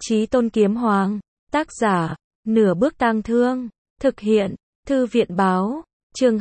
Chí Tôn Kiếm Hoàng, tác giả, Nửa Bước Tang Thương, thực hiện, Thư viện báo, chương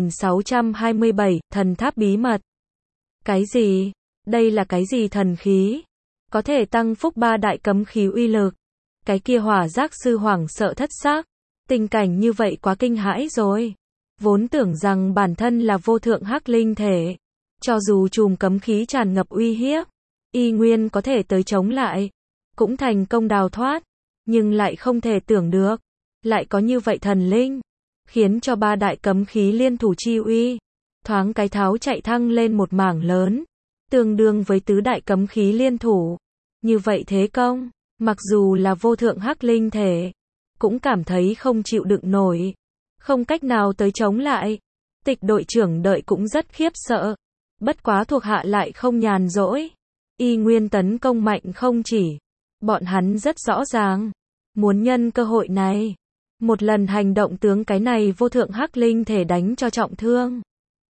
2627, Thần Tháp Bí Mật. Cái gì? Đây là cái gì thần khí? Có thể tăng phúc 3 đại cấm khí uy lực. Cái kia Hỏa Giác Sư hoảng sợ thất xác. Tình cảnh như vậy quá kinh hãi rồi. Vốn tưởng rằng bản thân là vô thượng hắc linh thể. Cho dù chùm cấm khí tràn ngập uy hiếp, y nguyên có thể tới chống lại. Cũng thành công đào thoát. Nhưng lại không thể tưởng được. Lại có như vậy thần linh. Khiến cho 3 đại cấm khí liên thủ chi uy. Thoáng cái tháo chạy thăng lên một mảng lớn. Tương đương với tứ đại cấm khí liên thủ. Như vậy thế công, mặc dù là vô thượng hắc linh thể, cũng cảm thấy không chịu đựng nổi. Không cách nào tới chống lại. Tịch đội trưởng đợi cũng rất khiếp sợ. Bất quá thuộc hạ lại không nhàn rỗi. Y nguyên tấn công mạnh không chỉ. Bọn hắn rất rõ ràng. Muốn nhân cơ hội này. Một lần hành động tướng cái này vô thượng hắc linh thể đánh cho trọng thương.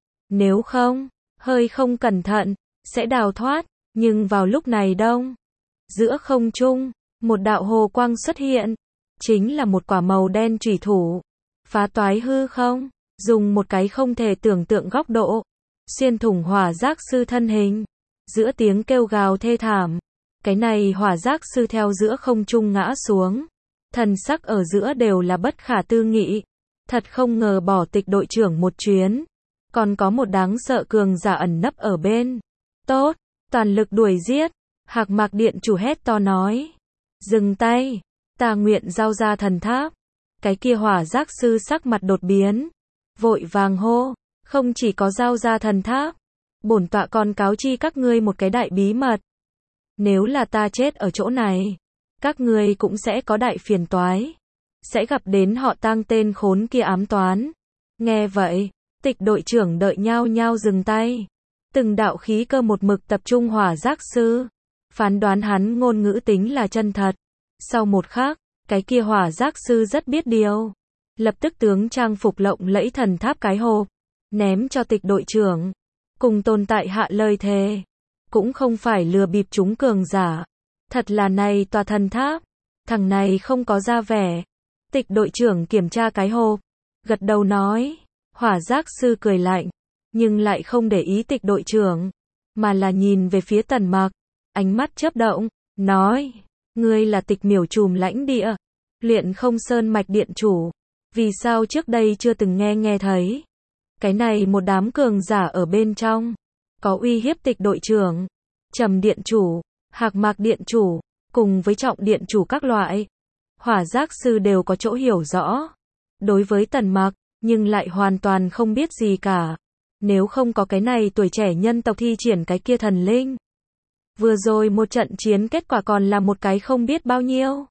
Nếu không, hơi không cẩn thận, sẽ đào thoát. Nhưng vào lúc này đông. Giữa không trung, một đạo hồ quang xuất hiện. Chính là một quả màu đen chủy thủ. Phá toái hư không, dùng một cái không thể tưởng tượng góc độ. Xuyên thủng Hỏa Giác Sư thân hình. Giữa tiếng kêu gào thê thảm. Cái này Hỏa Giác Sư theo giữa không trung ngã xuống. Thần sắc ở giữa đều là bất khả tư nghị. Thật không ngờ bỏ tịch đội trưởng một chuyến. Còn có một đáng sợ cường giả ẩn nấp ở bên. Tốt, toàn lực đuổi giết. Hạc Mạc Điện chủ hét to nói. Dừng tay, ta nguyện giao ra thần tháp. Cái kia Hỏa Giác Sư sắc mặt đột biến. Vội vàng hô, không chỉ có giao ra thần tháp. Bổn tọa còn cáo chi các ngươi một cái đại bí mật. Nếu là ta chết ở chỗ này, các ngươi cũng sẽ có đại phiền toái. Sẽ gặp đến họ Tang tên khốn kia ám toán. Nghe vậy, tịch đội trưởng đợi nhao nhao dừng tay. Từng đạo khí cơ một mực tập trung Hỏa Giác Sư. Phán đoán hắn ngôn ngữ tính là chân thật. Sau một khắc, cái kia Hỏa Giác Sư rất biết điều. Lập tức tướng trang phục lộng lẫy thần tháp cái hộp. Ném cho tịch đội trưởng. Cùng tồn tại hạ lời thề. Cũng không phải lừa bịp chúng cường giả. Thật là này tòa thần tháp. Thằng này không có ra vẻ. Tịch đội trưởng kiểm tra cái hộp. Gật đầu nói. Hỏa Giác Sư cười lạnh. Nhưng lại không để ý tịch đội trưởng. Mà là nhìn về phía Tần Mặc. Ánh mắt chớp động. Nói. Ngươi là Tịch Miểu Trùm lãnh địa. Luyện Không Sơn Mạch điện chủ. Vì sao trước đây chưa từng nghe thấy. Cái này một đám cường giả ở bên trong. Có uy hiếp tịch đội trưởng. Trầm điện chủ. Hạc Mạc điện chủ. Cùng với Trọng điện chủ các loại. Hỏa Giác Sư đều có chỗ hiểu rõ. Đối với Tần Mặc. Nhưng lại hoàn toàn không biết gì cả. Nếu không có cái này tuổi trẻ nhân tộc thi triển cái kia thần linh. Vừa rồi một trận chiến kết quả còn là một cái không biết bao nhiêu.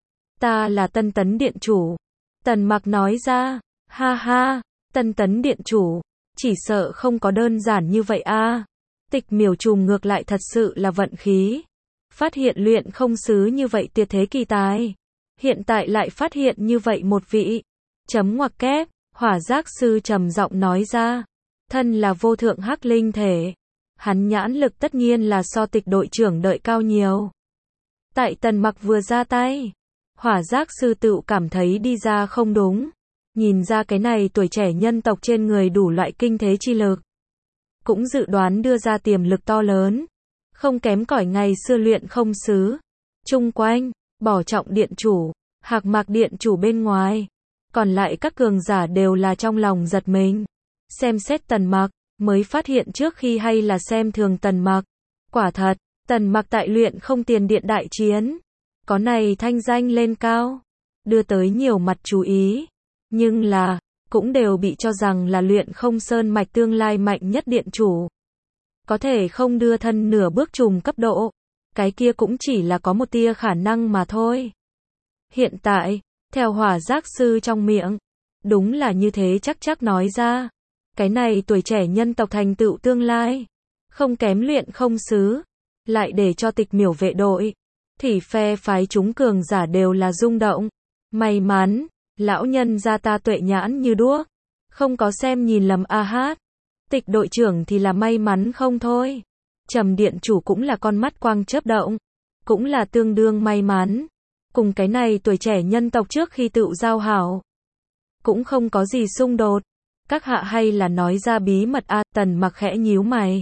Ta là Tân Tấn điện chủ. Tần Mặc nói ra. Ha ha, Tân Tấn điện chủ. Chỉ sợ không có đơn giản như vậy a. Tịch Miểu Trùm ngược lại thật sự là vận khí. Phát hiện luyện không sứ như vậy tuyệt thế kỳ tài. Hiện tại lại phát hiện như vậy một vị. Chấm ngoặc kép. Hỏa Giác Sư trầm giọng nói ra. Thân là vô thượng hắc linh thể. Hắn nhãn lực tất nhiên là so tịch đội trưởng đợi cao nhiều. Tại Tần Mặc vừa ra tay. Hỏa Giác Sư tự cảm thấy đi ra không đúng. Nhìn ra cái này tuổi trẻ nhân tộc trên người đủ loại kinh thế chi lực. Cũng dự đoán đưa ra tiềm lực to lớn. Không kém cỏi ngày xưa luyện không sứ. Chung quanh, bỏ Trọng điện chủ, Hạc Mạc điện chủ bên ngoài. Còn lại các cường giả đều là trong lòng giật mình. Xem xét Tần Mặc, mới phát hiện trước khi hay là xem thường Tần Mặc. Quả thật, Tần Mặc tại luyện không tiền điện đại chiến. Có này thanh danh lên cao. Đưa tới nhiều mặt chú ý. Nhưng là, cũng đều bị cho rằng là luyện không sơn mạch tương lai mạnh nhất điện chủ. Có thể không đưa thân nửa bước trùm cấp độ. Cái kia cũng chỉ là có một tia khả năng mà thôi. Hiện tại, theo Hỏa Giác Sư trong miệng. Đúng là như thế chắc nói ra. Cái này tuổi trẻ nhân tộc thành tựu tương lai. Không kém luyện không sứ. Lại để cho tịch miểu vệ đội. Thì phe phái chúng cường giả đều là rung động. May mắn, lão nhân gia ta tuệ nhãn như đuốc. Không có xem nhìn lầm a hát. Tịch đội trưởng thì là may mắn không thôi. Trầm điện chủ cũng là con mắt quang chớp động. cũng là tương đương may mắn. Cùng cái này tuổi trẻ nhân tộc trước khi tự giao hảo, cũng không có gì xung đột. Các hạ hay là nói ra bí mật a? Tần Mặc khẽ nhíu mày.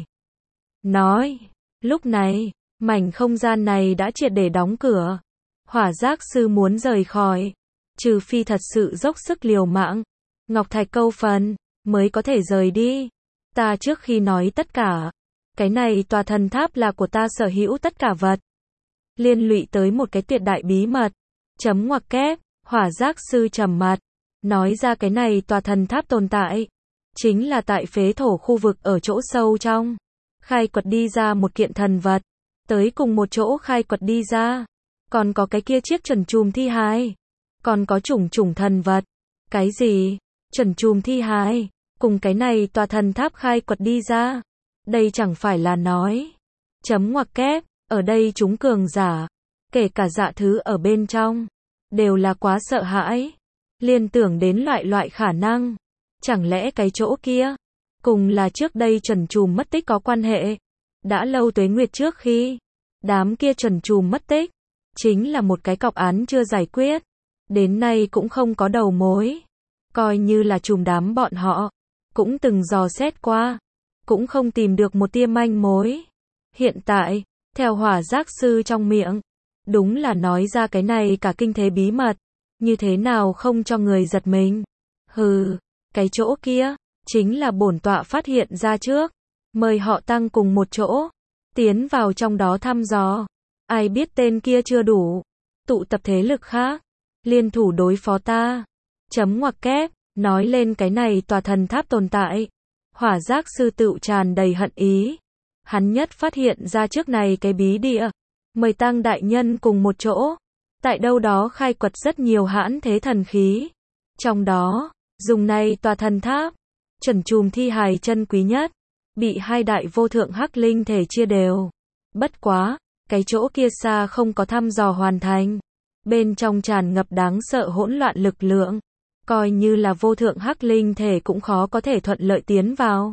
Nói, lúc này, mảnh không gian này đã triệt để đóng cửa. Hỏa giác sư muốn rời khỏi, trừ phi thật sự dốc sức liều mạng, ngọc thạch câu phần, mới có thể rời đi. Ta trước khi nói tất cả, cái này tòa thần tháp là của ta sở hữu tất cả vật. Liên lụy tới một cái tuyệt đại bí mật. Chấm ngoặc kép, hỏa giác sư trầm mặt. Nói ra cái này tòa thần tháp tồn tại. Chính là tại phế thổ khu vực ở chỗ sâu trong. Khai quật đi ra một kiện thần vật. Tới cùng một chỗ khai quật đi ra. Còn có cái kia chiếc trần trùm thi hài. Còn có chủng thần vật. Cái gì? Trần trùm thi hài. Cùng cái này tòa thần tháp khai quật đi ra. Đây chẳng phải là nói. Chấm ngoặc kép, ở đây chúng cường giả. Kể cả dạ thứ ở bên trong. Đều là quá sợ hãi. Liên tưởng đến loại khả năng. Chẳng lẽ cái chỗ kia. Cùng là trước đây trần trùm mất tích có quan hệ. Đã lâu tuế nguyệt trước khi. Đám kia trần trùm mất tích. Chính là một cái cọc án chưa giải quyết. Đến nay cũng không có đầu mối. Coi như là trùm đám bọn họ. Cũng từng dò xét qua. Cũng không tìm được một tia manh mối. Hiện tại, theo hỏa giác sư trong miệng. Đúng là nói ra cái này cả kinh thế bí mật. Như thế nào không cho người giật mình. Hừ, cái chỗ kia. Chính là bổn tọa phát hiện ra trước. Mời họ Tăng cùng một chỗ. Tiến vào trong đó thăm dò. Ai biết tên kia chưa đủ. Tụ tập thế lực khác. Liên thủ đối phó ta. Chấm ngoặc kép. Nói lên cái này tòa thần tháp tồn tại. Hỏa giác sư tựu tràn đầy hận ý. Hắn nhất phát hiện ra trước này cái bí địa. Mời Tăng đại nhân cùng một chỗ. Tại đâu đó khai quật rất nhiều hãn thế thần khí. Trong đó, dùng này tòa thần tháp. Trần trùm thi hài chân quý nhất. Bị hai đại vô thượng hắc linh thể chia đều. Bất quá, cái chỗ kia xa không có thăm dò hoàn thành. Bên trong tràn ngập đáng sợ hỗn loạn lực lượng. Coi như là vô thượng hắc linh thể cũng khó có thể thuận lợi tiến vào.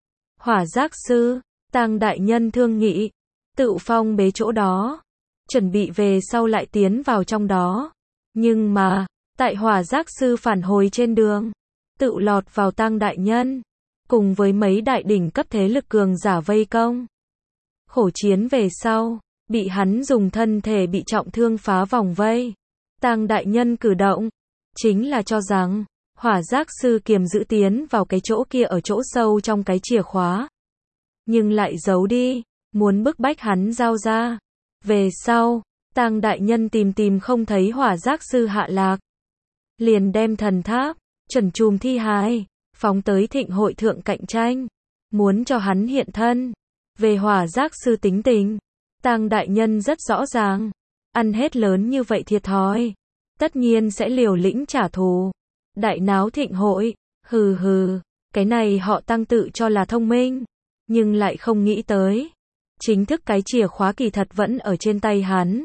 Hỏa giác sư, Tăng đại nhân thương nghị. Tự phong bế chỗ đó. Chuẩn bị về sau lại tiến vào trong đó. Nhưng mà, tại hỏa giác sư phản hồi trên đường. Tự lọt vào Tăng đại nhân. Cùng với mấy đại đỉnh cấp thế lực cường giả vây công. Khổ chiến về sau. Bị hắn dùng thân thể bị trọng thương phá vòng vây. Tăng đại nhân cử động. Chính là cho rằng, hỏa giác sư kiềm giữ tiến vào cái chỗ kia ở chỗ sâu trong cái chìa khóa. Nhưng lại giấu đi, muốn bức bách hắn giao ra. Về sau, Tăng đại nhân tìm không thấy hỏa giác sư hạ lạc. Liền đem thần tháp, trần trùm thi hài, phóng tới thịnh hội thượng cạnh tranh. Muốn cho hắn hiện thân. Về hỏa giác sư tính tình, Tăng đại nhân rất rõ ràng. Ăn hết lớn như vậy thiệt thòi. Tất nhiên sẽ liều lĩnh trả thù. Đại náo thịnh hội, hừ, cái này họ Tăng tự cho là thông minh, nhưng lại không nghĩ tới. Chính thức cái chìa khóa kỳ thật vẫn ở trên tay hắn.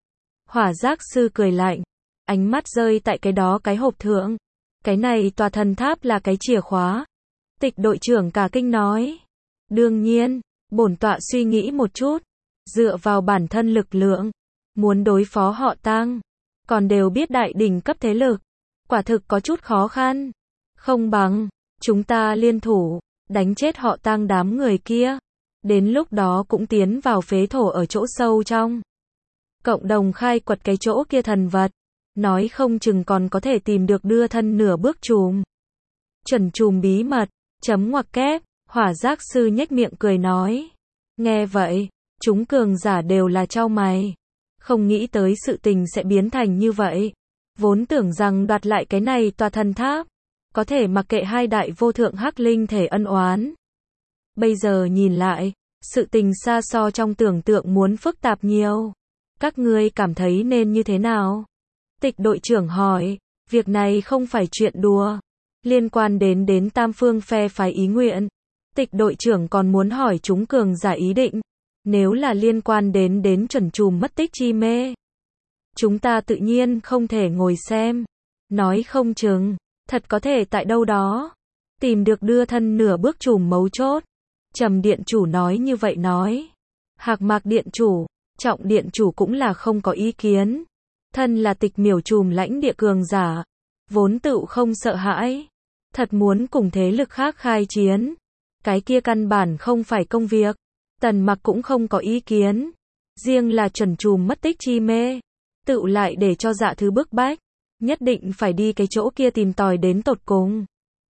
Hỏa giác sư cười lạnh, ánh mắt rơi tại cái đó cái hộp thượng. Cái này tòa thần tháp là cái chìa khóa. Tịch đội trưởng cả kinh nói. Đương nhiên, bổn tọa suy nghĩ một chút. Dựa vào bản thân lực lượng, muốn đối phó họ Tăng. Còn đều biết đại đỉnh cấp thế lực. Quả thực có chút khó khăn. Không bằng, chúng ta liên thủ, đánh chết họ Tăng đám người kia. Đến lúc đó cũng tiến vào phế thổ ở chỗ sâu trong. Cộng đồng khai quật cái chỗ kia thần vật. Nói không chừng còn có thể tìm được đưa thân nửa bước trùm. Trần trùm bí mật, chấm ngoặc kép, hỏa giác sư nhếch miệng cười nói. Nghe vậy, chúng cường giả đều là chau mày. Không nghĩ tới sự tình sẽ biến thành như vậy. Vốn tưởng rằng đoạt lại cái này tòa thần tháp. Có thể mặc kệ hai đại vô thượng hắc linh thể ân oán. Bây giờ nhìn lại, sự tình xa so trong tưởng tượng muốn phức tạp nhiều. Các ngươi cảm thấy nên như thế nào? Tịch đội trưởng hỏi, việc này không phải chuyện đùa. Liên quan đến tam phương phe phái ý nguyện. Tịch đội trưởng còn muốn hỏi chúng cường giả ý định. Nếu là liên quan đến chuẩn trùm mất tích chi mê. Chúng ta tự nhiên không thể ngồi xem. Nói không chừng, thật có thể tại đâu đó. Tìm được đưa thân nửa bước trùm mấu chốt. Trầm điện chủ nói như vậy nói. Hạc Mạc điện chủ, Trọng điện chủ cũng là không có ý kiến. Thân là tịch miểu trùm lãnh địa cường giả, vốn tựu không sợ hãi. Thật muốn cùng thế lực khác khai chiến, cái kia căn bản không phải công việc. Tần Mặc cũng không có ý kiến. Riêng là chuẩn trùm mất tích chi mê, tựu lại để cho Dạ Thứ bức bách, nhất định phải đi cái chỗ kia tìm tòi đến tột cùng.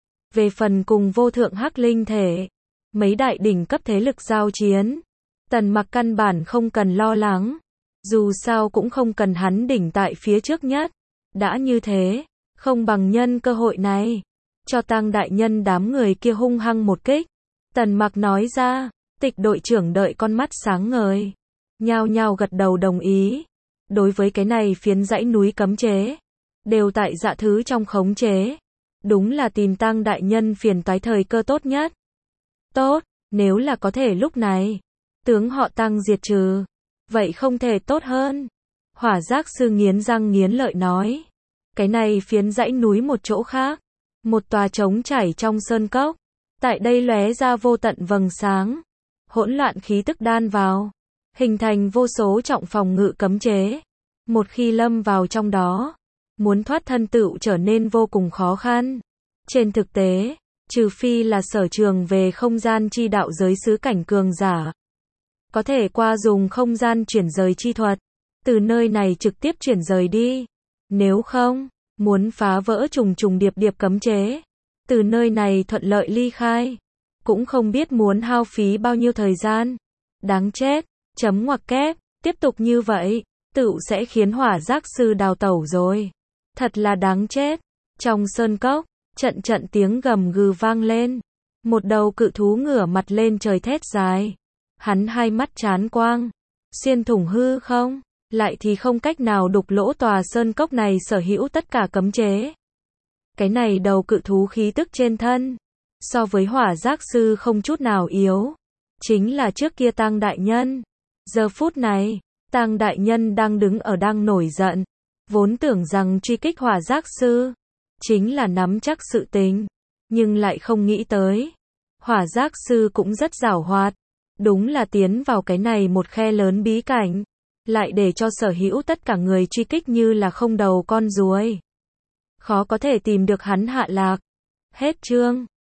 Về phần cùng vô thượng hắc linh thể, mấy đại đỉnh cấp thế lực giao chiến, Tần Mặc căn bản không cần lo lắng. Dù sao cũng không cần hắn đỉnh tại phía trước nhất. Đã như thế, không bằng nhân cơ hội này, cho Tăng đại nhân đám người kia hung hăng một kích. Tần Mặc nói ra, Tịch đội trưởng đợi con mắt sáng ngời, nhao nhao gật đầu đồng ý. Đối với cái này phiến dãy núi cấm chế, đều tại Dạ Thứ trong khống chế. Đúng là tìm Tăng đại nhân phiền toái thời cơ tốt nhất. Tốt, nếu là có thể lúc này, tướng họ Tăng diệt trừ, vậy không thể tốt hơn. Hỏa Giác sư nghiến răng nghiến lợi nói. Cái này phiến dãy núi một chỗ khác, một tòa trống trải trong sơn cốc. Tại đây lóe ra vô tận vầng sáng, hỗn loạn khí tức đan vào, hình thành vô số trọng phòng ngự cấm chế. Một khi lâm vào trong đó, muốn thoát thân tựu trở nên vô cùng khó khăn. Trên thực tế, trừ phi là sở trường về không gian chi đạo giới xứ cảnh cường giả, có thể qua dùng không gian chuyển rời chi thuật, từ nơi này trực tiếp chuyển rời đi. Nếu không, muốn phá vỡ trùng trùng điệp điệp cấm chế, từ nơi này thuận lợi ly khai, cũng không biết muốn hao phí bao nhiêu thời gian. Đáng chết, chấm ngoặc kép, tiếp tục như vậy, tựu sẽ khiến Hỏa Giác sư đào tẩu rồi. Thật là đáng chết. Trong sơn cốc, trận trận tiếng gầm gừ vang lên. Một đầu cự thú ngửa mặt lên trời thét dài. Hắn hai mắt chán quang, xuyên thủng hư không, lại thì không cách nào đục lỗ tòa sơn cốc này sở hữu tất cả cấm chế. Cái này đầu cự thú khí tức trên thân, so với Hỏa Giác sư không chút nào yếu. Chính là trước kia Tăng đại nhân. Giờ phút này, Tăng đại nhân đang đứng ở đang nổi giận. Vốn tưởng rằng truy kích Hỏa Giác sư chính là nắm chắc sự tình, nhưng lại không nghĩ tới Hỏa Giác sư cũng rất giảo hoạt. Đúng là tiến vào cái này một khe lớn bí cảnh, lại để cho sở hữu tất cả người truy kích như là không đầu con ruồi. Khó có thể tìm được hắn hạ lạc. Hết chương.